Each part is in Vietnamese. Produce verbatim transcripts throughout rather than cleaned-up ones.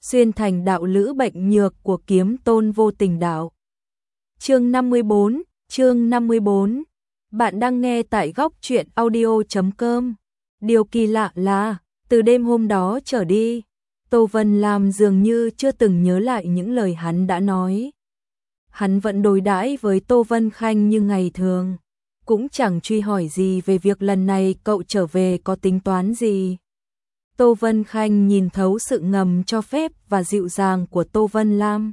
xuyên thành đạo lữ bệnh nhược của kiếm tôn vô tình đạo. Chương năm mươi bốn, chương năm mươi bốn. Bạn đang nghe tại góc truyện audio chấm com. Điều kỳ lạ là, từ đêm hôm đó trở đi, Tô Vân Lam dường như chưa từng nhớ lại những lời hắn đã nói. Hắn vẫn đối đãi với Tô Vân Khanh như ngày thường, cũng chẳng truy hỏi gì về việc lần này cậu trở về có tính toán gì. Tô Vân Khanh nhìn thấu sự ngầm cho phép và dịu dàng của Tô Vân Lam.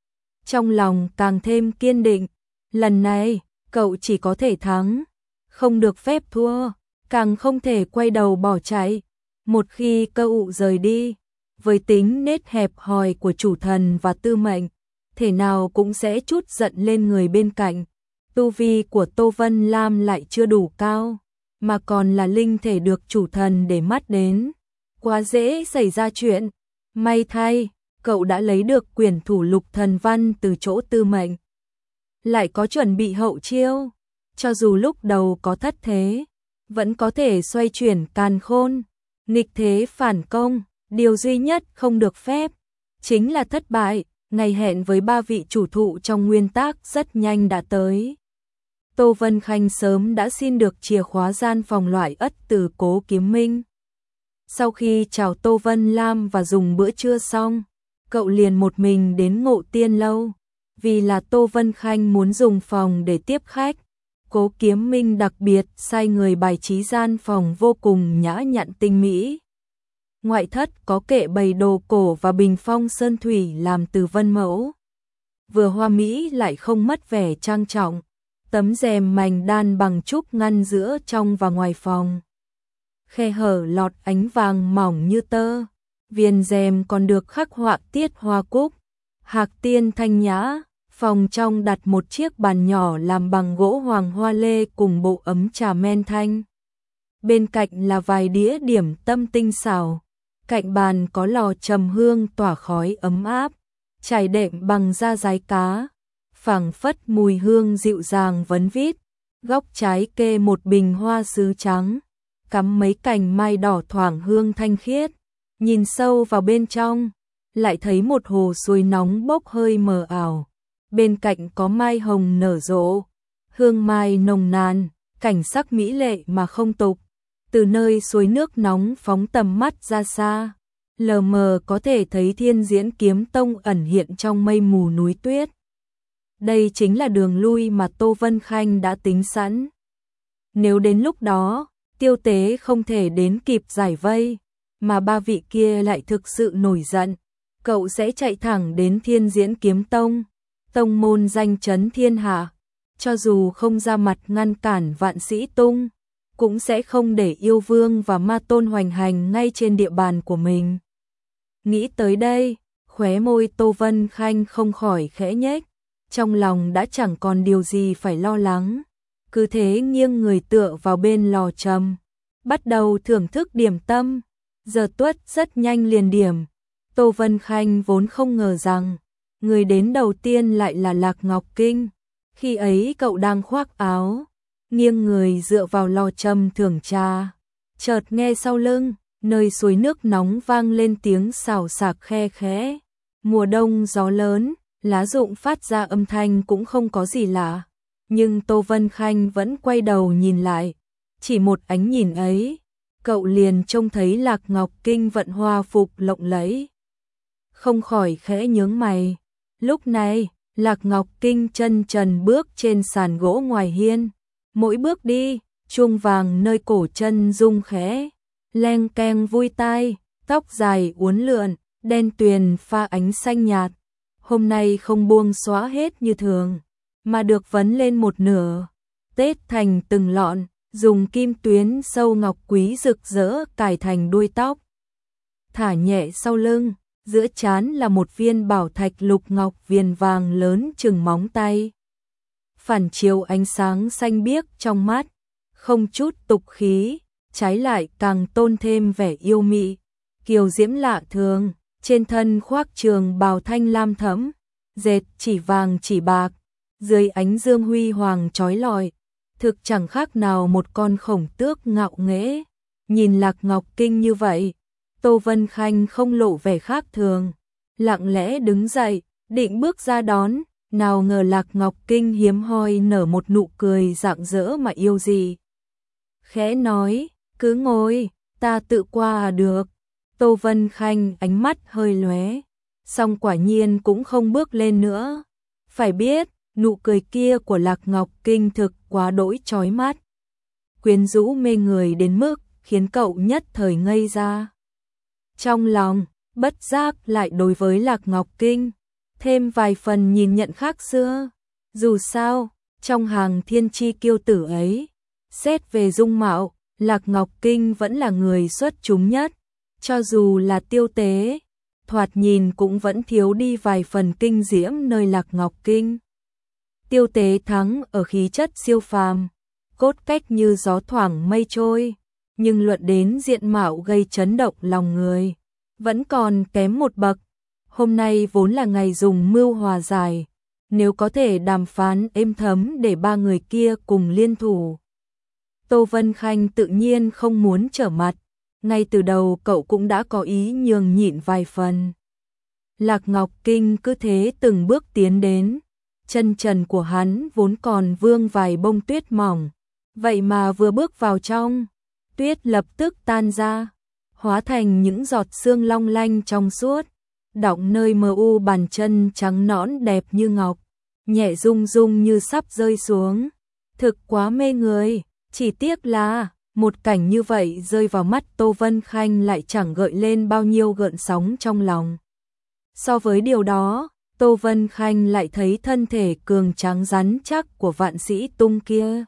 Trong lòng càng thêm kiên định, lần này, cậu chỉ có thể thắng, không được phép thua, càng không thể quay đầu bỏ chạy. Một khi cậu rời đi, với tính nết hẹp hòi của chủ thần và tư mệnh, thể nào cũng sẽ trút giận lên người bên cạnh. Tu vi của Tô Vân Lam lại chưa đủ cao, mà còn là linh thể được chủ thần để mắt đến. Quá dễ xảy ra chuyện. May thay, cậu đã lấy được quyển thủ lục thần văn từ chỗ tư mệnh. Lại có chuẩn bị hậu chiêu, cho dù lúc đầu có thất thế, vẫn có thể xoay chuyển càn khôn, nghịch thế phản công. Điều duy nhất không được phép, chính là thất bại. Ngày hẹn với ba vị chủ thụ trong nguyên tác rất nhanh đã tới. Tô Vân Khanh sớm đã xin được chìa khóa gian phòng loại ất từ Cố Kiếm Minh. Sau khi chào Tô Vân Lam và dùng bữa trưa xong, cậu liền một mình đến Ngộ Tiên Lâu. Vì là Tô Vân Khanh muốn dùng phòng để tiếp khách, Cố Kiếm Minh đặc biệt sai người bài trí gian phòng vô cùng nhã nhặn tinh mỹ. Ngoại thất có kệ bày đồ cổ và bình phong sơn thủy làm từ vân mẫu. Vừa hoa mỹ lại không mất vẻ trang trọng. Tấm rèm mành đan bằng trúc ngăn giữa trong và ngoài phòng. Khe hở lọt ánh vàng mỏng như tơ. Viền rèm còn được khắc họa tiết hoa cúc, hạc tiên thanh nhã. Phòng trong đặt một chiếc bàn nhỏ làm bằng gỗ hoàng hoa lê cùng bộ ấm trà men thanh. Bên cạnh là vài đĩa điểm tâm tinh xảo. Cạnh bàn có lò trầm hương tỏa khói ấm áp, trải đệm bằng da dái cá, phảng phất mùi hương dịu dàng vấn vít. Góc trái kê một bình hoa sứ trắng, cắm mấy cành mai đỏ thoảng hương thanh khiết. Nhìn sâu vào bên trong, lại thấy một hồ suối nóng bốc hơi mờ ảo. Bên cạnh có mai hồng nở rộ, hương mai nồng nàn, cảnh sắc mỹ lệ mà không tục. Từ nơi suối nước nóng phóng tầm mắt ra xa, lờ mờ có thể thấy Thiên Diễn Kiếm Tông ẩn hiện trong mây mù núi tuyết. Đây chính là đường lui mà Tô Vân Khanh đã tính sẵn. Nếu đến lúc đó, Tiêu Tế không thể đến kịp giải vây, mà ba vị kia lại thực sự nổi giận, cậu sẽ chạy thẳng đến Thiên Diễn Kiếm Tông, tông môn danh chấn thiên hạ. Cho dù không ra mặt ngăn cản Vạn Sĩ Tung, cũng sẽ không để yêu vương và ma tôn hoành hành ngay trên địa bàn của mình. Nghĩ tới đây, khóe môi Tô Vân Khanh không khỏi khẽ nhếch, trong lòng đã chẳng còn điều gì phải lo lắng. Cứ thế nghiêng người tựa vào bên lò trầm, bắt đầu thưởng thức điểm tâm. Giờ tuất rất nhanh liền điểm. Tô Vân Khanh vốn không ngờ rằng, người đến đầu tiên lại là Lạc Ngọc Kinh. Khi ấy cậu đang khoác áo, nghiêng người dựa vào lò trầm thưởng trà, chợt nghe sau lưng, nơi suối nước nóng vang lên tiếng xào xạc khe khẽ. Mùa đông gió lớn, lá rụng phát ra âm thanh cũng không có gì lạ, nhưng Tô Vân Khanh vẫn quay đầu nhìn lại. Chỉ một ánh nhìn ấy, cậu liền trông thấy Lạc Ngọc Kinh vận hoa phục lộng lẫy, không khỏi khẽ nhướng mày. Lúc này, Lạc Ngọc Kinh chân trần bước trên sàn gỗ ngoài hiên. Mỗi bước đi, chuông vàng nơi cổ chân rung khẽ, leng keng vui tai, tóc dài uốn lượn, đen tuyền pha ánh xanh nhạt. Hôm nay không buông xóa hết như thường, mà được vấn lên một nửa, tết thành từng lọn, dùng kim tuyến sâu ngọc quý rực rỡ cài thành đuôi tóc. Thả nhẹ sau lưng, giữa trán là một viên bảo thạch lục ngọc viền vàng lớn chừng móng tay. Phản chiếu ánh sáng xanh biếc trong mắt, không chút tục khí, trái lại càng tôn thêm vẻ yêu mị, kiều diễm lạ thường. Trên thân khoác trường bào thanh lam thẫm, dệt chỉ vàng chỉ bạc, dưới ánh dương huy hoàng chói lọi, thực chẳng khác nào một con khổng tước ngạo nghễ. Nhìn Lạc Ngọc Kinh như vậy, Tô Vân Khanh không lộ vẻ khác thường, lặng lẽ đứng dậy, định bước ra đón, nào ngờ Lạc Ngọc Kinh hiếm hoi nở một nụ cười rạng rỡ mà yêu gì. Khẽ nói, cứ ngồi, ta tự qua à được. Tô Vân Khanh ánh mắt hơi lóe, song quả nhiên cũng không bước lên nữa. Phải biết, nụ cười kia của Lạc Ngọc Kinh thực quá đỗi chói mắt, quyến rũ mê người đến mức khiến cậu nhất thời ngây ra. Trong lòng, bất giác lại đối với Lạc Ngọc Kinh thêm vài phần nhìn nhận khác xưa. Dù sao, trong hàng thiên chi kiêu tử ấy, xét về dung mạo, Lạc Ngọc Kinh vẫn là người xuất chúng nhất. Cho dù là tiêu tế, thoạt nhìn cũng vẫn thiếu đi vài phần kinh diễm nơi Lạc Ngọc Kinh. Tiêu tế thắng ở khí chất siêu phàm, cốt cách như gió thoảng mây trôi, nhưng luận đến diện mạo gây chấn động lòng người, vẫn còn kém một bậc. Hôm nay vốn là ngày dùng mưu hòa giải, nếu có thể đàm phán êm thấm để ba người kia cùng liên thủ. Tô Vân Khanh tự nhiên không muốn trở mặt, ngay từ đầu cậu cũng đã có ý nhường nhịn vài phần. Lạc Ngọc Kinh cứ thế từng bước tiến đến, chân trần của hắn vốn còn vương vài bông tuyết mỏng, vậy mà vừa bước vào trong, tuyết lập tức tan ra, hóa thành những giọt sương long lanh trong suốt, đọng nơi mờ u bàn chân trắng nõn đẹp như ngọc, nhẹ rung rung như sắp rơi xuống. Thực quá mê người, chỉ tiếc là một cảnh như vậy rơi vào mắt Tô Vân Khanh lại chẳng gợi lên bao nhiêu gợn sóng trong lòng. So với điều đó, Tô Vân Khanh lại thấy thân thể cường tráng rắn chắc của vạn sĩ tung kia.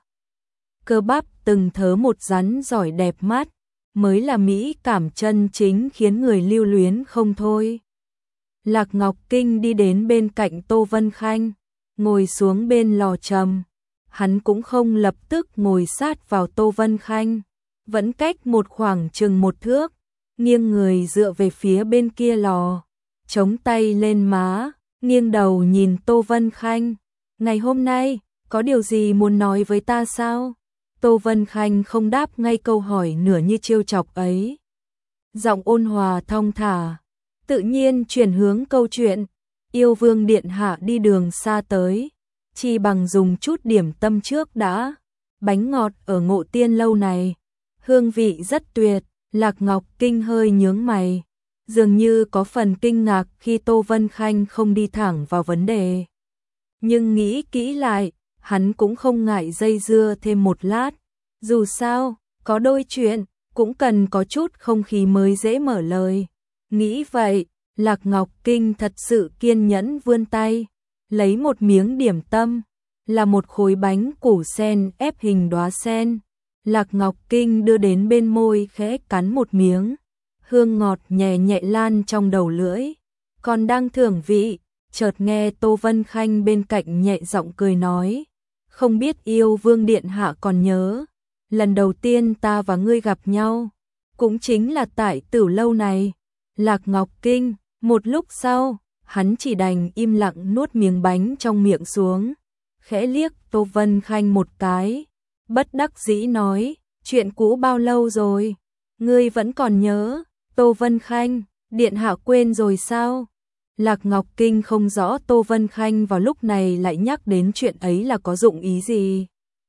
Cơ bắp từng thớ một rắn giỏi đẹp mắt, mới là mỹ cảm chân chính khiến người lưu luyến không thôi. Lạc Ngọc Kinh đi đến bên cạnh Tô Vân Khanh, ngồi xuống bên lò trầm. Hắn cũng không lập tức ngồi sát vào Tô Vân Khanh, vẫn cách một khoảng chừng một thước, nghiêng người dựa về phía bên kia lò, chống tay lên má, nghiêng đầu nhìn Tô Vân Khanh. Ngày hôm nay, có điều gì muốn nói với ta sao? Tô Vân Khanh không đáp ngay câu hỏi nửa như trêu chọc ấy. Giọng ôn hòa thong thả, tự nhiên chuyển hướng câu chuyện. Yêu Vương điện hạ đi đường xa tới, chỉ bằng dùng chút điểm tâm trước đã. Bánh ngọt ở Ngộ Tiên lâu này, hương vị rất tuyệt. Lạc Ngọc Kinh hơi nhướng mày, dường như có phần kinh ngạc khi Tô Vân Khanh không đi thẳng vào vấn đề. Nhưng nghĩ kỹ lại, hắn cũng không ngại dây dưa thêm một lát. Dù sao, có đôi chuyện, cũng cần có chút không khí mới dễ mở lời. Nghĩ vậy, Lạc Ngọc Kinh thật sự kiên nhẫn vươn tay, lấy một miếng điểm tâm, là một khối bánh củ sen ép hình đóa sen. Lạc Ngọc Kinh đưa đến bên môi khẽ cắn một miếng, hương ngọt nhẹ nhẹ lan trong đầu lưỡi. Còn đang thưởng vị, chợt nghe Tô Vân Khanh bên cạnh nhẹ giọng cười nói, không biết Yêu Vương điện hạ còn nhớ, lần đầu tiên ta và ngươi gặp nhau, cũng chính là tại Tử lâu này. Lạc Ngọc Kinh, một lúc sau, hắn chỉ đành im lặng nuốt miếng bánh trong miệng xuống, khẽ liếc Tô Vân Khanh một cái, bất đắc dĩ nói, chuyện cũ bao lâu rồi, ngươi vẫn còn nhớ? Tô Vân Khanh, điện hạ quên rồi sao? Lạc Ngọc Kinh không rõ Tô Vân Khanh vào lúc này lại nhắc đến chuyện ấy là có dụng ý gì.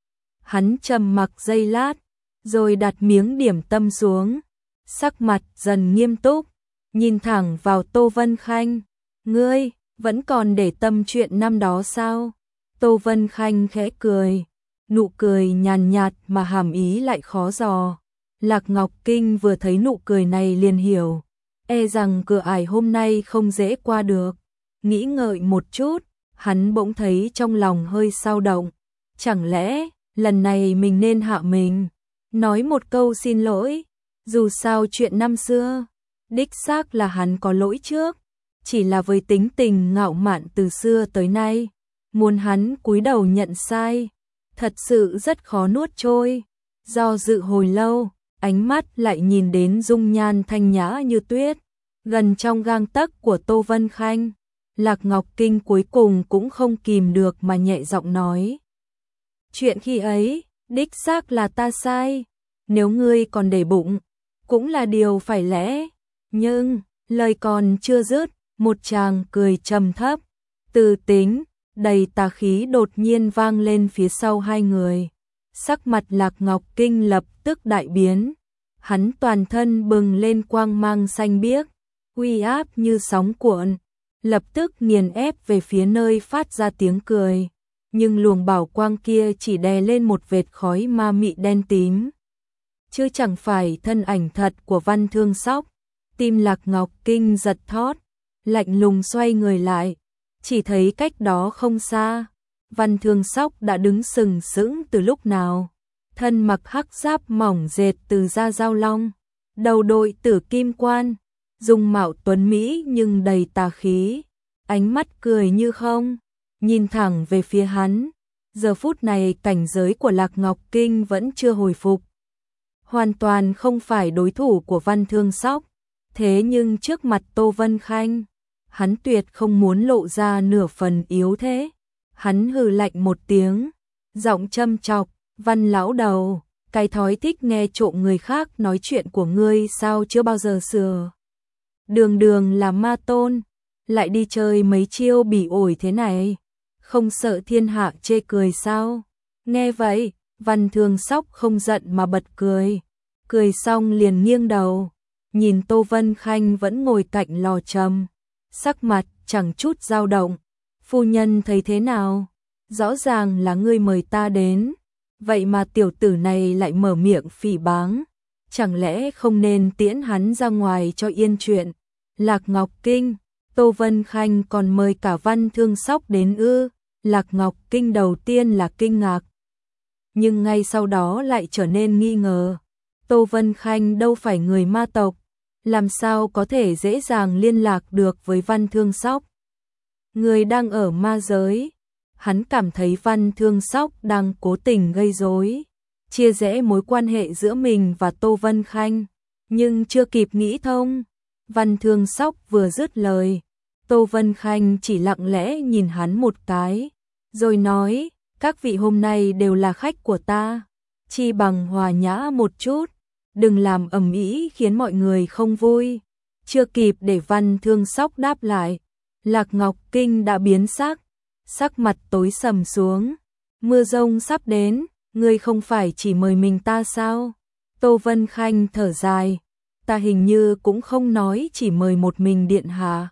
Hắn trầm mặc giây lát, rồi đặt miếng điểm tâm xuống, sắc mặt dần nghiêm túc, nhìn thẳng vào Tô Vân Khanh. Ngươi, vẫn còn để tâm chuyện năm đó sao? Tô Vân Khanh khẽ cười, nụ cười nhàn nhạt mà hàm ý lại khó dò. Lạc Ngọc Kinh vừa thấy nụ cười này liền hiểu, e rằng cửa ải hôm nay không dễ qua được. Nghĩ ngợi một chút, hắn bỗng thấy trong lòng hơi xao động. Chẳng lẽ, lần này mình nên hạ mình, nói một câu xin lỗi? Dù sao chuyện năm xưa, đích xác là hắn có lỗi trước, chỉ là với tính tình ngạo mạn từ xưa tới nay, muốn hắn cúi đầu nhận sai, thật sự rất khó nuốt trôi. Do dự hồi lâu, ánh mắt lại nhìn đến dung nhan thanh nhã như tuyết, gần trong gang tấc của Tô Vân Khanh. Lạc Ngọc Kinh cuối cùng cũng không kìm được mà nhẹ giọng nói, chuyện khi ấy, đích xác là ta sai, nếu ngươi còn để bụng, cũng là điều phải lẽ. Nhưng, lời còn chưa dứt, Một tràng cười trầm thấp, từ tính, đầy tà khí đột nhiên vang lên phía sau hai người. Sắc mặt Lạc Ngọc Kinh lập tức đại biến, hắn toàn thân bừng lên quang mang xanh biếc, uy áp như sóng cuộn, lập tức nghiền ép về phía nơi phát ra tiếng cười, nhưng luồng bảo quang kia chỉ đè lên một vệt khói ma mị đen tím, chứ chẳng phải thân ảnh thật của Văn Thương Sóc. Tim Lạc Ngọc Kinh giật thót, lạnh lùng xoay người lại, chỉ thấy cách đó không xa, Văn Thương Sóc đã đứng sừng sững từ lúc nào, thân mặc hắc giáp mỏng dệt từ da dao long, đầu đội tử kim quan, dung mạo tuấn mỹ nhưng đầy tà khí, ánh mắt cười như không, nhìn thẳng về phía hắn. Giờ phút này cảnh giới của Lạc Ngọc Kinh vẫn chưa hồi phục, hoàn toàn không phải đối thủ của Văn Thương Sóc, thế nhưng trước mặt Tô Vân Khanh, hắn tuyệt không muốn lộ ra nửa phần yếu thế. Hắn hừ lạnh một tiếng, giọng châm chọc, Văn lão đầu, cái thói thích nghe trộm người khác nói chuyện của ngươi sao chưa bao giờ sửa. Đường đường là ma tôn, lại đi chơi mấy chiêu bỉ ổi thế này, không sợ thiên hạ chê cười sao? Nghe vậy, Văn Thương Sóc không giận mà bật cười, cười xong liền nghiêng đầu, nhìn Tô Vân Khanh vẫn ngồi cạnh lò trầm, sắc mặt chẳng chút dao động. Phu nhân thấy thế nào? Rõ ràng là ngươi mời ta đến, vậy mà tiểu tử này lại mở miệng phỉ báng, chẳng lẽ không nên tiễn hắn ra ngoài cho yên chuyện? Lạc Ngọc Kinh, Tô Vân Khanh còn mời cả Văn Thương Sóc đến ư? Lạc Ngọc Kinh đầu tiên là kinh ngạc, nhưng ngay sau đó lại trở nên nghi ngờ. Tô Vân Khanh đâu phải người ma tộc, làm sao có thể dễ dàng liên lạc được với Văn Thương Sóc? Người đang ở ma giới. Hắn cảm thấy Văn Thương Sóc đang cố tình gây rối, chia rẽ mối quan hệ giữa mình và Tô Vân Khanh, nhưng chưa kịp nghĩ thông, Văn Thương Sóc vừa dứt lời, Tô Vân Khanh chỉ lặng lẽ nhìn hắn một cái, rồi nói, các vị hôm nay đều là khách của ta, chi bằng hòa nhã một chút, đừng làm ầm ĩ khiến mọi người không vui. Chưa kịp để Văn Thương Sóc đáp lại, Lạc Ngọc Kinh đã biến sắc, sắc mặt tối sầm xuống. Mưa rông sắp đến, ngươi không phải chỉ mời mình ta sao? Tô Vân Khanh thở dài, ta hình như cũng không nói chỉ mời một mình điện hạ.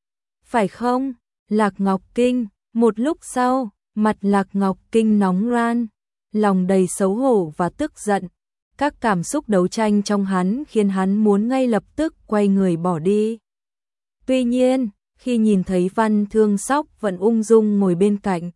Phải không? Lạc Ngọc Kinh, một lúc sau, mặt Lạc Ngọc Kinh nóng ran, lòng đầy xấu hổ và tức giận. Các cảm xúc đấu tranh trong hắn khiến hắn muốn ngay lập tức quay người bỏ đi. Tuy nhiên, khi nhìn thấy Văn Thương Sóc vẫn ung dung ngồi bên cạnh,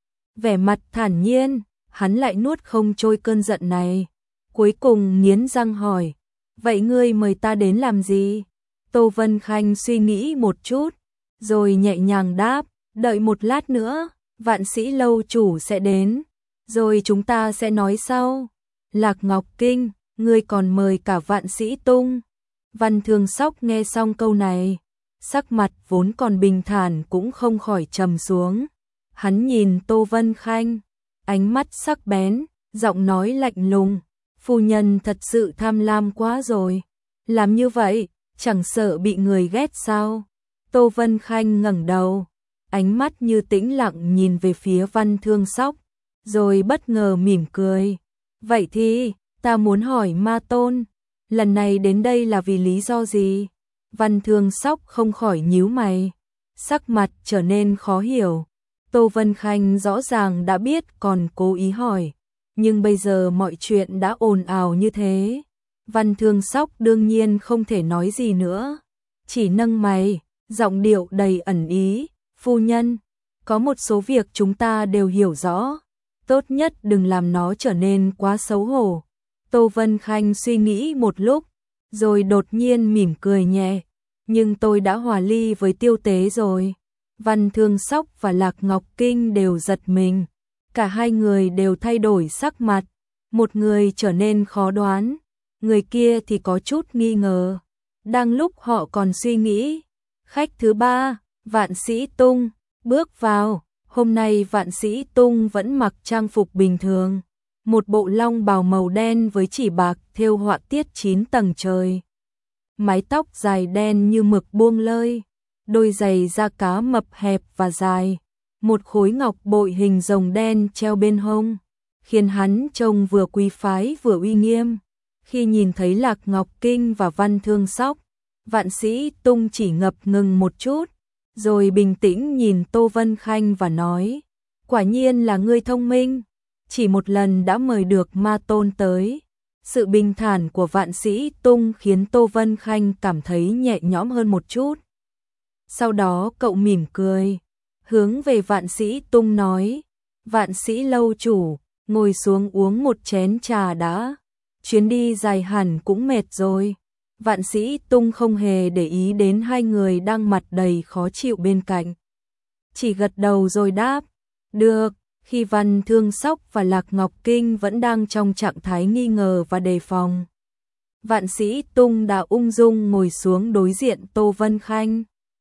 vẻ mặt thản nhiên, hắn lại nuốt không trôi cơn giận này. Cuối cùng nghiến răng hỏi, vậy ngươi mời ta đến làm gì? Tô Vân Khanh suy nghĩ một chút, rồi nhẹ nhàng đáp, đợi một lát nữa, Vạn Sĩ lâu chủ sẽ đến, rồi chúng ta sẽ nói sau. Lạc Ngọc Kinh, ngươi còn mời cả Vạn Sĩ Tung. Văn Thương Sóc nghe xong câu này, sắc mặt vốn còn bình thản cũng không khỏi trầm xuống. Hắn nhìn Tô Vân Khanh, ánh mắt sắc bén, giọng nói lạnh lùng, phu nhân thật sự tham lam quá rồi. Làm như vậy, chẳng sợ bị người ghét sao? Tô Vân Khanh ngẩng đầu, ánh mắt như tĩnh lặng nhìn về phía Văn Thương Sóc, rồi bất ngờ mỉm cười. Vậy thì, ta muốn hỏi Ma Tôn, lần này đến đây là vì lý do gì? Văn Thương Sóc không khỏi nhíu mày, sắc mặt trở nên khó hiểu. Tô Vân Khanh rõ ràng đã biết còn cố ý hỏi, nhưng bây giờ mọi chuyện đã ồn ào như thế. Văn Thương Sóc đương nhiên không thể nói gì nữa, chỉ nâng mày, giọng điệu đầy ẩn ý, phu nhân, có một số việc chúng ta đều hiểu rõ, tốt nhất đừng làm nó trở nên quá xấu hổ. Tô Vân Khanh suy nghĩ một lúc, rồi đột nhiên mỉm cười nhẹ, nhưng tôi đã hòa ly với Tiêu Tế rồi. Văn Thương Sóc và Lạc Ngọc Kinh đều giật mình, cả hai người đều thay đổi sắc mặt, một người trở nên khó đoán, người kia thì có chút nghi ngờ. Đang lúc họ còn suy nghĩ, khách thứ ba, Vạn Sĩ Tung, bước vào. Hôm nay Vạn Sĩ Tung vẫn mặc trang phục bình thường, một bộ long bào màu đen với chỉ bạc thêu họa tiết chín tầng trời. Mái tóc dài đen như mực buông lơi, đôi giày da cá mập hẹp và dài, một khối ngọc bội hình rồng đen treo bên hông, khiến hắn trông vừa quý phái vừa uy nghiêm. Khi nhìn thấy Lạc Ngọc Kinh và Văn Thương Sóc, Vạn Sĩ Tung chỉ ngập ngừng một chút, rồi bình tĩnh nhìn Tô Vân Khanh và nói, quả nhiên là ngươi thông minh, chỉ một lần đã mời được ma tôn tới. Sự bình thản của Vạn Sĩ Tung khiến Tô Vân Khanh cảm thấy nhẹ nhõm hơn một chút. Sau đó cậu mỉm cười, hướng về Vạn Sĩ Tung nói, Vạn Sĩ lâu chủ, ngồi xuống uống một chén trà đã, chuyến đi dài hẳn cũng mệt rồi. Vạn Sĩ Tung không hề để ý đến hai người đang mặt đầy khó chịu bên cạnh, chỉ gật đầu rồi đáp, được. Khi Văn Thương Sóc và Lạc Ngọc Kinh vẫn đang trong trạng thái nghi ngờ và đề phòng, Vạn Sĩ Tung đã ung dung ngồi xuống đối diện Tô Vân Khanh.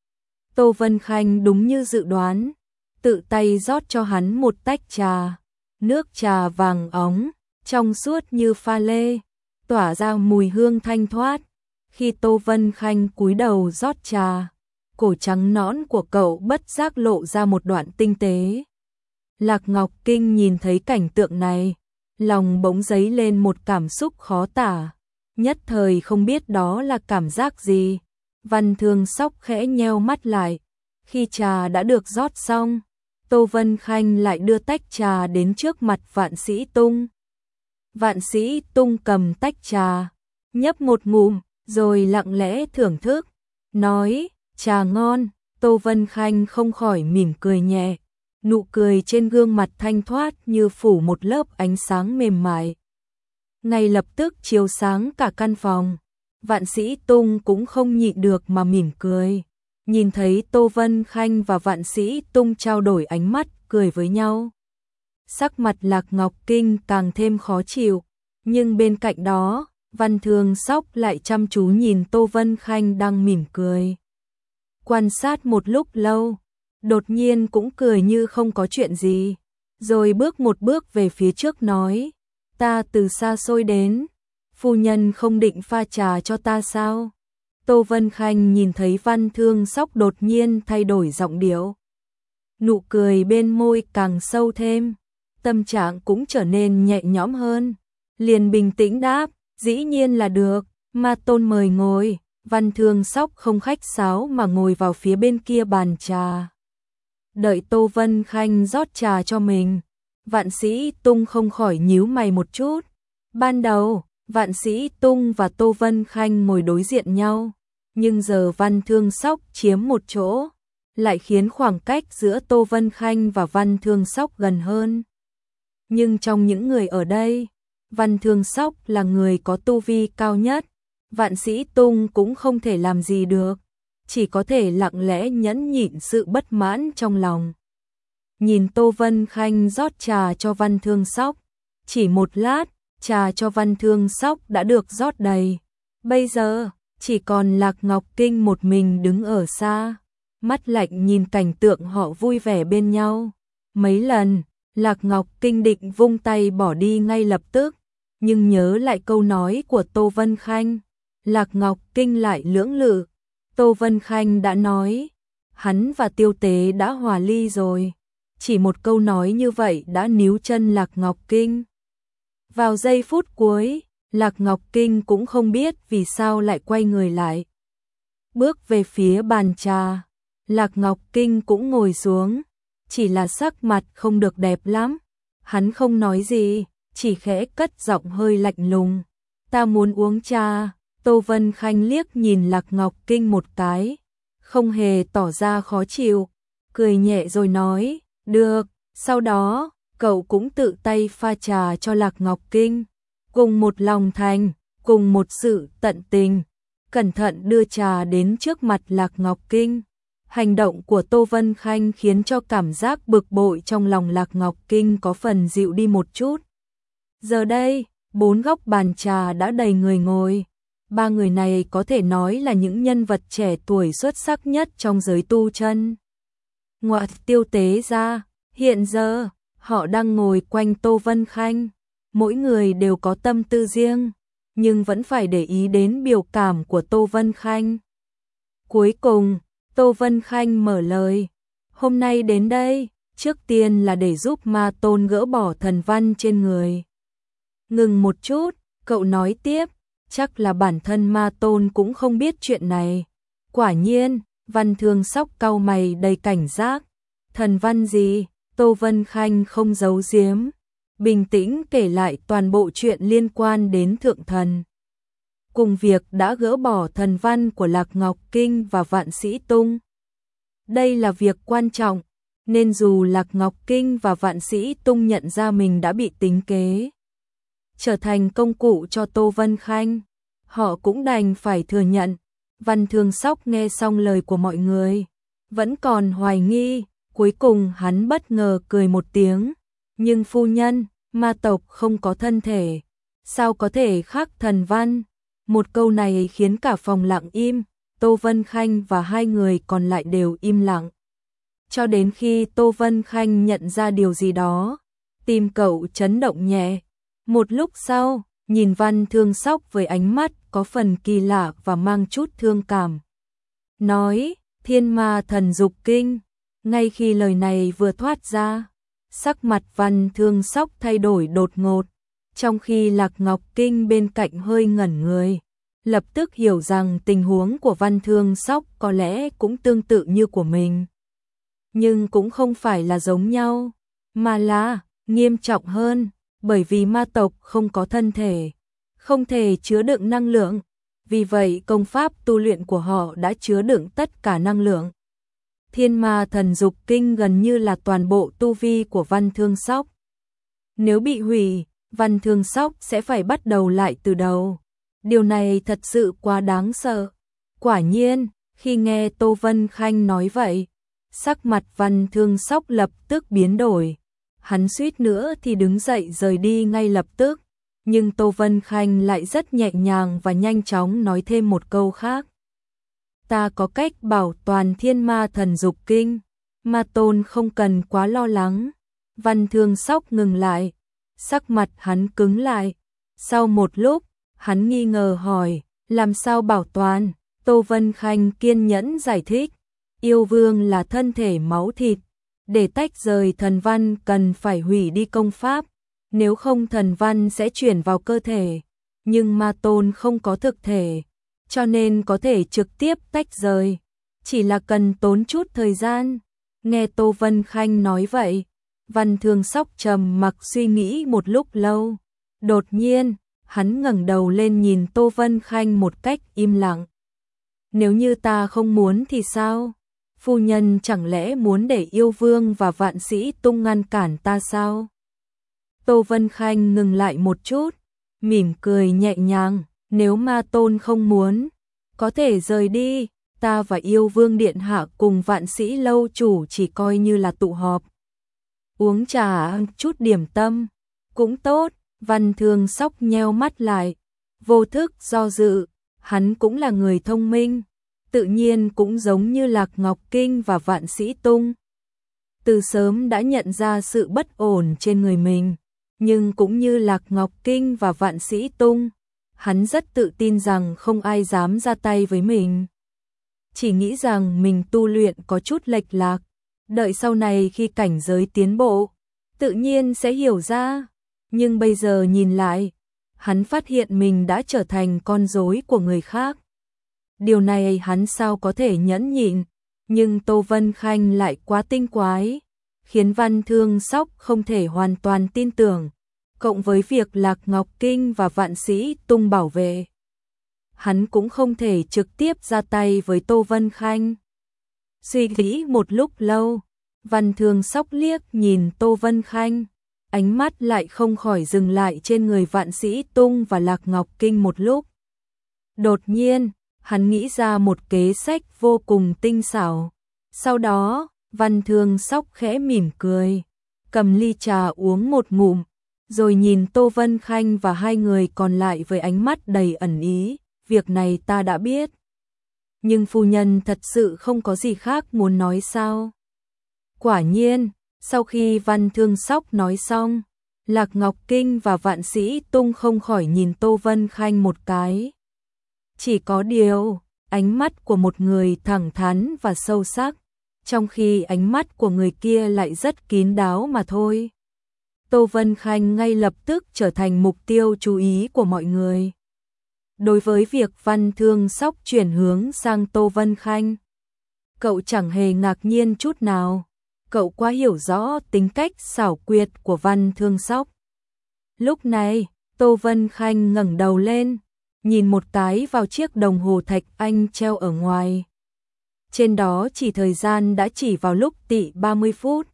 Tô Vân Khanh đúng như dự đoán, tự tay rót cho hắn một tách trà, nước trà vàng óng, trong suốt như pha lê, tỏa ra mùi hương thanh thoát. Khi Tô Vân Khanh cúi đầu rót trà, cổ trắng nõn của cậu bất giác lộ ra một đoạn tinh tế. Lạc Ngọc Kinh nhìn thấy cảnh tượng này, lòng bỗng dấy lên một cảm xúc khó tả, nhất thời không biết đó là cảm giác gì. Văn Thương Sóc khẽ nheo mắt lại, khi trà đã được rót xong, Tô Vân Khanh lại đưa tách trà đến trước mặt Vạn Sĩ Tung. Vạn Sĩ Tung cầm tách trà, nhấp một ngụm, rồi lặng lẽ thưởng thức, nói, trà ngon. Tô Vân Khanh không khỏi mỉm cười nhẹ, nụ cười trên gương mặt thanh thoát như phủ một lớp ánh sáng mềm mại, ngay lập tức chiếu sáng cả căn phòng. Vạn Sĩ Tung cũng không nhịn được mà mỉm cười, nhìn thấy Tô Vân Khanh và Vạn Sĩ Tung trao đổi ánh mắt cười với nhau. Sắc mặt Lạc Ngọc Kinh càng thêm khó chịu, nhưng bên cạnh đó, Văn Thương Sóc lại chăm chú nhìn Tô Vân Khanh đang mỉm cười. Quan sát một lúc lâu, đột nhiên cũng cười như không có chuyện gì, rồi bước một bước về phía trước nói, ta từ xa xôi đến, phu nhân không định pha trà cho ta sao? Tô Vân Khanh nhìn thấy Văn Thương Sóc đột nhiên thay đổi giọng điệu, nụ cười bên môi càng sâu thêm, tâm trạng cũng trở nên nhẹ nhõm hơn, liền bình tĩnh đáp, dĩ nhiên là được, ma tôn mời ngồi. Văn Thương Sóc không khách sáo mà ngồi vào phía bên kia bàn trà. Đợi Tô Vân Khanh rót trà cho mình, Vạn Sĩ Tung không khỏi nhíu mày một chút. Ban đầu, Vạn Sĩ Tung và Tô Vân Khanh ngồi đối diện nhau, nhưng giờ Văn Thương Sóc chiếm một chỗ, lại khiến khoảng cách giữa Tô Vân Khanh và Văn Thương Sóc gần hơn. Nhưng trong những người ở đây, Văn Thương Sóc là người có tu vi cao nhất, Vạn Sĩ Tung cũng không thể làm gì được, chỉ có thể lặng lẽ nhẫn nhịn sự bất mãn trong lòng. Nhìn Tô Vân Khanh rót trà cho Văn Thương Sóc, chỉ một lát, trà cho Văn Thương Sóc đã được rót đầy. Bây giờ, chỉ còn Lạc Ngọc Kinh một mình đứng ở xa, mắt lạnh nhìn cảnh tượng họ vui vẻ bên nhau. Mấy lần, Lạc Ngọc Kinh định vung tay bỏ đi ngay lập tức, nhưng nhớ lại câu nói của Tô Vân Khanh, Lạc Ngọc Kinh lại lưỡng lự. Tô Vân Khanh đã nói, hắn và Tiêu Tế đã hòa ly rồi. Chỉ một câu nói như vậy đã níu chân Lạc Ngọc Kinh. Vào giây phút cuối, Lạc Ngọc Kinh cũng không biết vì sao lại quay người lại, bước về phía bàn trà. Lạc Ngọc Kinh cũng ngồi xuống, chỉ là sắc mặt không được đẹp lắm. Hắn không nói gì, chỉ khẽ cất giọng hơi lạnh lùng, ta muốn uống trà. Tô Vân Khanh liếc nhìn Lạc Ngọc Kinh một cái, không hề tỏ ra khó chịu, cười nhẹ rồi nói, được. Sau đó, cậu cũng tự tay pha trà cho Lạc Ngọc Kinh, cùng một lòng thành, cùng một sự tận tình, cẩn thận đưa trà đến trước mặt Lạc Ngọc Kinh. Hành động của Tô Vân Khanh khiến cho cảm giác bực bội trong lòng Lạc Ngọc Kinh có phần dịu đi một chút. Giờ đây, bốn góc bàn trà đã đầy người ngồi. Ba người này có thể nói là những nhân vật trẻ tuổi xuất sắc nhất trong giới tu chân. Ngoại Tiêu Tế ra, hiện giờ, họ đang ngồi quanh Tô Vân Khanh. Mỗi người đều có tâm tư riêng, nhưng vẫn phải để ý đến biểu cảm của Tô Vân Khanh. Cuối cùng, Tô Vân Khanh mở lời. Hôm nay đến đây, trước tiên là để giúp Ma Tôn gỡ bỏ thần văn trên người. Ngừng một chút, cậu nói tiếp, chắc là bản thân Ma Tôn cũng không biết chuyện này. Quả nhiên, Văn Thương Sóc cau mày đầy cảnh giác. Thần văn gì? Tô Vân Khanh không giấu giếm, bình tĩnh kể lại toàn bộ chuyện liên quan đến thượng thần. Cùng việc đã gỡ bỏ thần văn của Lạc Ngọc Kinh và Vạn Sĩ Tung. Đây là việc quan trọng, nên dù Lạc Ngọc Kinh và Vạn Sĩ Tung nhận ra mình đã bị tính kế, trở thành công cụ cho Tô Vân Khanh, họ cũng đành phải thừa nhận. Văn Thương Sóc nghe xong lời của mọi người, vẫn còn hoài nghi, cuối cùng hắn bất ngờ cười một tiếng. Nhưng phu nhân, ma tộc không có thân thể, sao có thể khắc thần văn? Một câu này khiến cả phòng lặng im, Tô Vân Khanh và hai người còn lại đều im lặng. Cho đến khi Tô Vân Khanh nhận ra điều gì đó, tim cậu chấn động nhẹ. Một lúc sau, nhìn Văn Thương Sóc với ánh mắt có phần kỳ lạ và mang chút thương cảm. Nói, Thiên Ma Thần Dục Kinh. Ngay khi lời này vừa thoát ra, sắc mặt Văn Thương Sóc thay đổi đột ngột, trong khi Lạc Ngọc Kinh bên cạnh hơi ngẩn người, lập tức hiểu rằng tình huống của Văn Thương Sóc có lẽ cũng tương tự như của mình. Nhưng cũng không phải là giống nhau, mà là nghiêm trọng hơn, bởi vì ma tộc không có thân thể, không thể chứa đựng năng lượng, vì vậy công pháp tu luyện của họ đã chứa đựng tất cả năng lượng. Thiên Ma Thần Dục Kinh gần như là toàn bộ tu vi của Văn Thương Sóc. Nếu bị hủy, Văn Thương Sóc sẽ phải bắt đầu lại từ đầu. Điều này thật sự quá đáng sợ. Quả nhiên, khi nghe Tô Vân Khanh nói vậy, sắc mặt Văn Thương Sóc lập tức biến đổi. Hắn suýt nữa thì đứng dậy rời đi ngay lập tức. Nhưng Tô Vân Khanh lại rất nhẹ nhàng và nhanh chóng nói thêm một câu khác. Ta có cách bảo toàn Thiên Ma Thần Dục Kinh, Ma Tôn không cần quá lo lắng. Văn Thương Sóc ngừng lại, sắc mặt hắn cứng lại. Sau một lúc, hắn nghi ngờ hỏi, làm sao bảo toàn? Tô Vân Khanh kiên nhẫn giải thích, yêu vương là thân thể máu thịt, để tách rời thần văn cần phải hủy đi công pháp, nếu không thần văn sẽ chuyển vào cơ thể, nhưng Ma Tôn không có thực thể, cho nên có thể trực tiếp tách rời, chỉ là cần tốn chút thời gian. Nghe Tô Vân Khanh nói vậy, Văn Thương Sóc trầm mặc suy nghĩ một lúc lâu, đột nhiên, hắn ngẩng đầu lên nhìn Tô Vân Khanh một cách im lặng. Nếu như ta không muốn thì sao? Phu nhân chẳng lẽ muốn để yêu vương và Vạn Sĩ Tung ngăn cản ta sao? Tô Vân Khanh ngừng lại một chút, mỉm cười nhẹ nhàng, nếu Ma Tôn không muốn, có thể rời đi, ta và yêu vương điện hạ cùng Vạn Sĩ lâu chủ chỉ coi như là tụ họp. Uống trà, chút điểm tâm, cũng tốt. Văn Thương Sóc nheo mắt lại, vô thức do dự, hắn cũng là người thông minh, tự nhiên cũng giống như Lạc Ngọc Kinh và Vạn Sĩ Tung. Từ sớm đã nhận ra sự bất ổn trên người mình, nhưng cũng như Lạc Ngọc Kinh và Vạn Sĩ Tung, hắn rất tự tin rằng không ai dám ra tay với mình. Chỉ nghĩ rằng mình tu luyện có chút lệch lạc, đợi sau này khi cảnh giới tiến bộ, tự nhiên sẽ hiểu ra. Nhưng bây giờ nhìn lại, hắn phát hiện mình đã trở thành con rối của người khác. Điều này hắn sao có thể nhẫn nhịn, nhưng Tô Vân Khanh lại quá tinh quái, khiến Văn Thương Sóc không thể hoàn toàn tin tưởng, cộng với việc Lạc Ngọc Kinh và Vạn Sĩ Tung bảo vệ. Hắn cũng không thể trực tiếp ra tay với Tô Vân Khanh. Suy nghĩ một lúc lâu, Văn Thương Sóc liếc nhìn Tô Vân Khanh, ánh mắt lại không khỏi dừng lại trên người Vạn Sĩ Tung và Lạc Ngọc Kinh một lúc. Đột nhiên, hắn nghĩ ra một kế sách vô cùng tinh xảo. Sau đó, Văn Thương Sóc khẽ mỉm cười, cầm ly trà uống một ngụm, rồi nhìn Tô Vân Khanh và hai người còn lại với ánh mắt đầy ẩn ý. Việc này ta đã biết, nhưng phu nhân thật sự không có gì khác muốn nói sao? Quả nhiên, sau khi Văn Thương Sóc nói xong, Lạc Ngọc Kinh và Vạn Sĩ Tung không khỏi nhìn Tô Vân Khanh một cái. Chỉ có điều, ánh mắt của một người thẳng thắn và sâu sắc, trong khi ánh mắt của người kia lại rất kín đáo mà thôi. Tô Vân Khanh ngay lập tức trở thành mục tiêu chú ý của mọi người. Đối với việc Văn Thương Sóc chuyển hướng sang Tô Vân Khanh, cậu chẳng hề ngạc nhiên chút nào. Cậu quá hiểu rõ tính cách xảo quyệt của Văn Thương Sóc. Lúc này, Tô Vân Khanh ngẩng đầu lên, nhìn một cái vào chiếc đồng hồ thạch anh treo ở ngoài. Trên đó chỉ thời gian đã chỉ vào lúc tỵ ba mươi phút.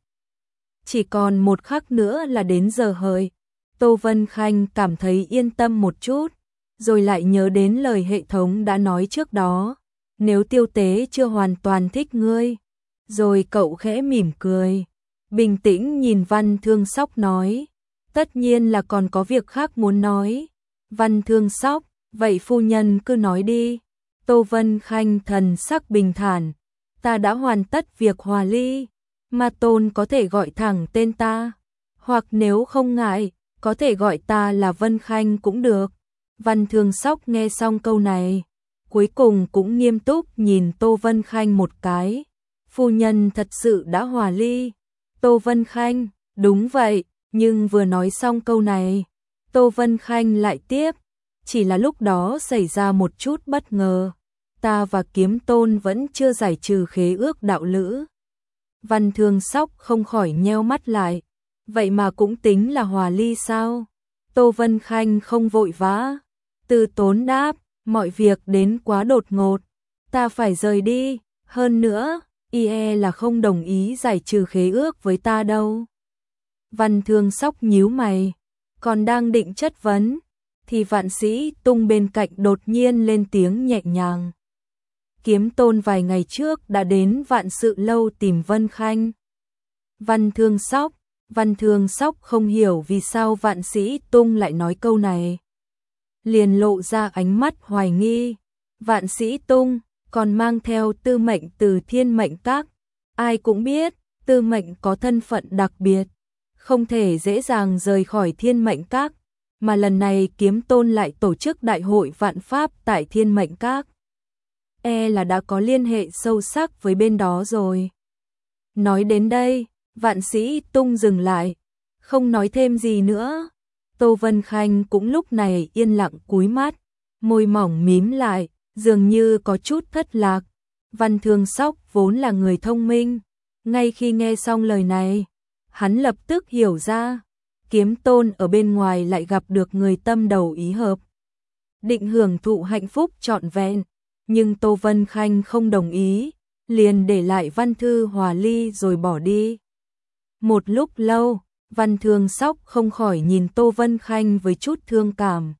Chỉ còn một khắc nữa là đến giờ hợi. Tô Vân Khanh cảm thấy yên tâm một chút, rồi lại nhớ đến lời hệ thống đã nói trước đó. Nếu Tiêu Tế chưa hoàn toàn thích ngươi. Rồi cậu khẽ mỉm cười, bình tĩnh nhìn Văn Thương Sóc nói. Tất nhiên là còn có việc khác muốn nói. Văn Thương Sóc, vậy phu nhân cứ nói đi. Tô Vân Khanh thần sắc bình thản. Ta đã hoàn tất việc hòa ly. Ma Tôn có thể gọi thẳng tên ta. Hoặc nếu không ngại, có thể gọi ta là Vân Khanh cũng được. Văn Thương Sóc nghe xong câu này, cuối cùng cũng nghiêm túc nhìn Tô Vân Khanh một cái. Phu nhân thật sự đã hòa ly. Tô Vân Khanh, đúng vậy, nhưng vừa nói xong câu này, Tô Vân Khanh lại tiếp. Chỉ là lúc đó xảy ra một chút bất ngờ. Ta và Kiếm Tôn vẫn chưa giải trừ khế ước đạo lữ. Văn Thương Sóc không khỏi nheo mắt lại. Vậy mà cũng tính là hòa ly sao? Tô Vân Khanh không vội vã, từ tốn đáp, mọi việc đến quá đột ngột. Ta phải rời đi, hơn nữa, y e là không đồng ý giải trừ khế ước với ta đâu. Văn Thương Sóc nhíu mày, còn đang định chất vấn, thì Vạn Sĩ Tung bên cạnh đột nhiên lên tiếng nhẹ nhàng. Kiếm Tôn vài ngày trước đã đến Vạn Sự Lâu tìm Vân Khanh. Văn Thương Sóc, Văn Thương Sóc không hiểu vì sao Vạn Sĩ Tung lại nói câu này. Liền lộ ra ánh mắt hoài nghi. Vạn Sĩ Tung còn mang theo tư mệnh từ Thiên Mệnh Các. Ai cũng biết, tư mệnh có thân phận đặc biệt, không thể dễ dàng rời khỏi Thiên Mệnh Các, mà lần này Kiếm Tôn lại tổ chức đại hội vạn pháp tại Thiên Mệnh Các. E là đã có liên hệ sâu sắc với bên đó rồi. Nói đến đây, Vạn Sĩ Tung dừng lại, không nói thêm gì nữa. Tô Vân Khanh cũng lúc này yên lặng cúi mắt, môi mỏng mím lại, dường như có chút thất lạc. Văn Thương Sóc vốn là người thông minh, ngay khi nghe xong lời này, hắn lập tức hiểu ra, Kiếm Tôn ở bên ngoài lại gặp được người tâm đầu ý hợp, định hưởng thụ hạnh phúc trọn vẹn, nhưng Tô Vân Khanh không đồng ý, liền để lại văn thư hòa ly rồi bỏ đi. Một lúc lâu, Văn Thương Sóc không khỏi nhìn Tô Vân Khanh với chút thương cảm.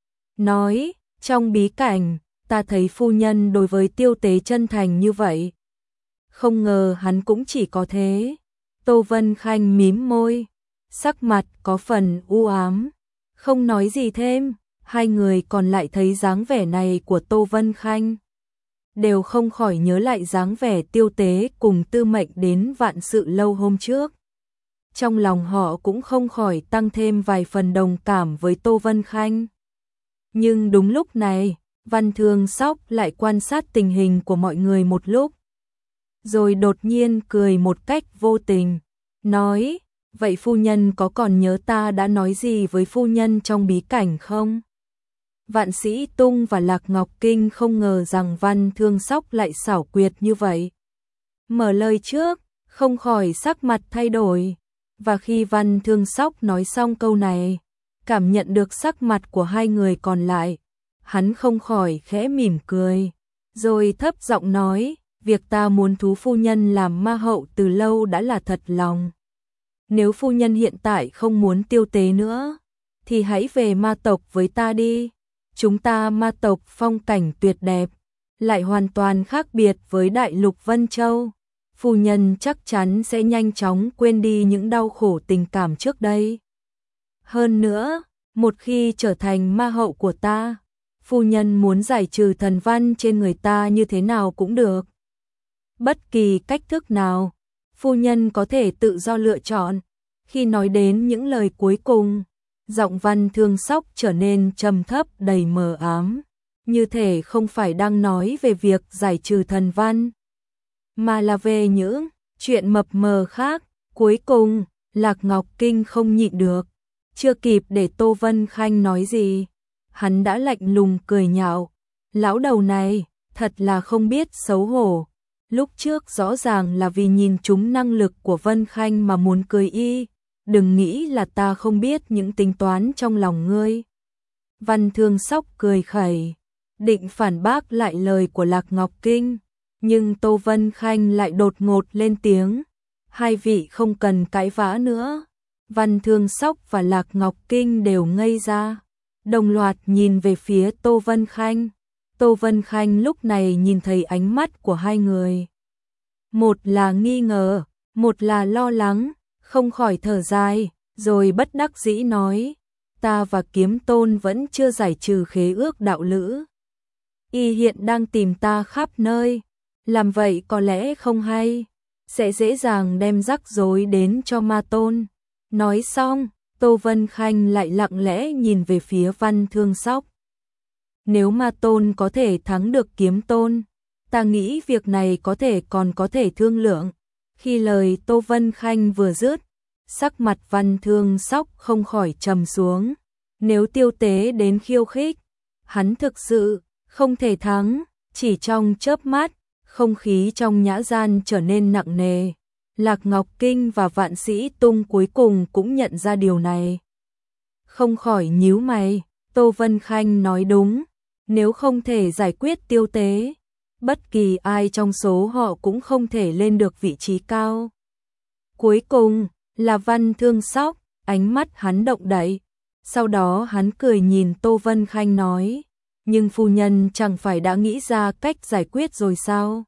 Nói, trong bí cảnh, ta thấy phu nhân đối với Tiêu Tế chân thành như vậy. Không ngờ hắn cũng chỉ có thế. Tô Vân Khanh mím môi, sắc mặt có phần u ám, không nói gì thêm. Hai người còn lại thấy dáng vẻ này của Tô Vân Khanh, đều không khỏi nhớ lại dáng vẻ Tiêu Tế cùng Tư Mệnh đến Vạn Sự Lâu hôm trước. Trong lòng họ cũng không khỏi tăng thêm vài phần đồng cảm với Tô Vân Khanh. Nhưng đúng lúc này, Văn Thương Sóc lại quan sát tình hình của mọi người một lúc, rồi đột nhiên cười một cách vô tình, nói, vậy phu nhân có còn nhớ ta đã nói gì với phu nhân trong bí cảnh không? Vạn Sĩ Tung và Lạc Ngọc Kinh không ngờ rằng Văn Thương Sóc lại xảo quyệt như vậy. Mở lời trước, không khỏi sắc mặt thay đổi. Và khi Văn Thương Sóc nói xong câu này, cảm nhận được sắc mặt của hai người còn lại, hắn không khỏi khẽ mỉm cười, rồi thấp giọng nói, việc ta muốn thú phu nhân làm ma hậu từ lâu đã là thật lòng. Nếu phu nhân hiện tại không muốn Tiêu Tế nữa, thì hãy về ma tộc với ta đi. Chúng ta ma tộc phong cảnh tuyệt đẹp, lại hoàn toàn khác biệt với đại lục Vân Châu. Phu nhân chắc chắn sẽ nhanh chóng quên đi những đau khổ tình cảm trước đây. Hơn nữa, một khi trở thành ma hậu của ta, phu nhân muốn giải trừ thần văn trên người ta như thế nào cũng được. Bất kỳ cách thức nào, phu nhân có thể tự do lựa chọn. Khi nói đến những lời cuối cùng, giọng Văn Thương Sóc trở nên trầm thấp đầy mờ ám, như thể không phải đang nói về việc giải trừ thần văn, mà là về những chuyện mập mờ khác. Cuối cùng, Lạc Ngọc Kinh không nhịn được, chưa kịp để Tô Vân Khanh nói gì, hắn đã lạnh lùng cười nhạo, lão đầu này, thật là không biết xấu hổ. Lúc trước rõ ràng là vì nhìn trúng năng lực của Vân Khanh mà muốn cười y, đừng nghĩ là ta không biết những tính toán trong lòng ngươi. Văn Thương Sóc cười khẩy, định phản bác lại lời của Lạc Ngọc Kinh, nhưng Tô Vân Khanh lại đột ngột lên tiếng, hai vị không cần cãi vã nữa. Văn Thương Sóc và Lạc Ngọc Kinh đều ngây ra, đồng loạt nhìn về phía Tô Vân Khanh. Tô Vân Khanh lúc này nhìn thấy ánh mắt của hai người, một là nghi ngờ, một là lo lắng, không khỏi thở dài, rồi bất đắc dĩ nói, ta và Kiếm Tôn vẫn chưa giải trừ khế ước đạo lữ. Y hiện đang tìm ta khắp nơi, làm vậy có lẽ không hay, sẽ dễ dàng đem rắc rối đến cho Ma Tôn. Nói xong, Tô Vân Khanh lại lặng lẽ nhìn về phía Văn Thương Sóc. Nếu Ma Tôn có thể thắng được Kiếm Tôn, ta nghĩ việc này có thể còn có thể thương lượng. Khi lời Tô Vân Khanh vừa dứt, sắc mặt Văn Thương Sóc không khỏi trầm xuống. Nếu Tiêu Tế đến khiêu khích, hắn thực sự không thể thắng. Chỉ trong chớp mắt, không khí trong nhã gian trở nên nặng nề. Lạc Ngọc Kinh và Vạn Sĩ Tung cuối cùng cũng nhận ra điều này, không khỏi nhíu mày. Tô Vân Khanh nói đúng, nếu không thể giải quyết Tiêu Tế, bất kỳ ai trong số họ cũng không thể lên được vị trí cao. Cuối cùng là Văn Thương Sóc, ánh mắt hắn động đậy, sau đó hắn cười nhìn Tô Vân Khanh nói, nhưng phu nhân chẳng phải đã nghĩ ra cách giải quyết rồi sao?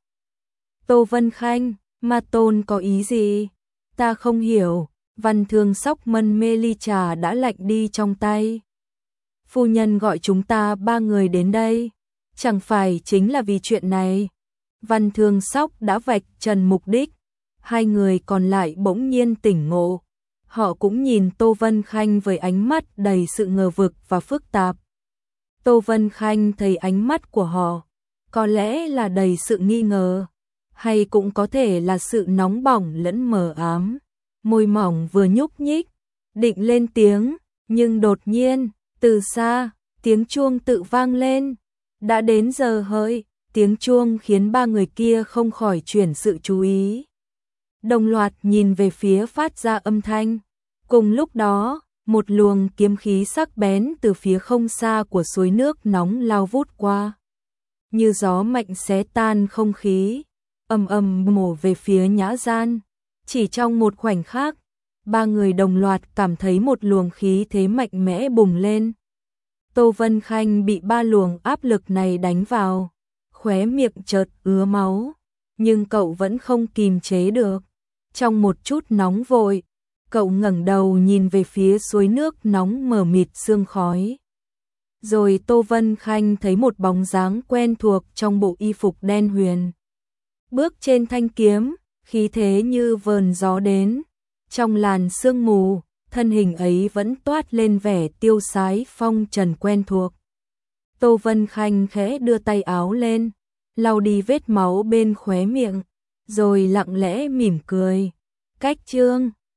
Tô Vân Khanh, Ma Tôn có ý gì? Ta không hiểu. Văn Thương Sóc mân mê ly trà đã lạnh đi trong tay. Phu nhân gọi chúng ta ba người đến đây, chẳng phải chính là vì chuyện này. Văn Thương Sóc đã vạch trần mục đích, hai người còn lại bỗng nhiên tỉnh ngộ. Họ cũng nhìn Tô Vân Khanh với ánh mắt đầy sự ngờ vực và phức tạp. Tô Vân Khanh thấy ánh mắt của họ, có lẽ là đầy sự nghi ngờ, hay cũng có thể là sự nóng bỏng lẫn mờ ám. Môi mỏng vừa nhúc nhích, định lên tiếng, nhưng đột nhiên, từ xa, tiếng chuông tự vang lên. Đã đến giờ hợi, tiếng chuông khiến ba người kia không khỏi chuyển sự chú ý. Đồng loạt nhìn về phía phát ra âm thanh. Cùng lúc đó, một luồng kiếm khí sắc bén từ phía không xa của suối nước nóng lao vút qua. Như gió mạnh xé tan không khí, ầm ầm mổ về phía nhã gian. Chỉ trong một khoảnh khắc, ba người đồng loạt cảm thấy một luồng khí thế mạnh mẽ bùng lên. Tô Vân Khanh bị ba luồng áp lực này đánh vào, khóe miệng chợt ứa máu, nhưng cậu vẫn không kìm chế được. Trong một chút nóng vội, cậu ngẩng đầu nhìn về phía suối nước nóng mờ mịt sương khói. Rồi Tô Vân Khanh thấy một bóng dáng quen thuộc trong bộ y phục đen huyền. Bước trên thanh kiếm, khí thế như vờn gió đến. Trong làn sương mù, thân hình ấy vẫn toát lên vẻ tiêu sái phong trần quen thuộc. Tô Vân Khanh khẽ đưa tay áo lên, lau đi vết máu bên khóe miệng, rồi lặng lẽ mỉm cười. Cách chương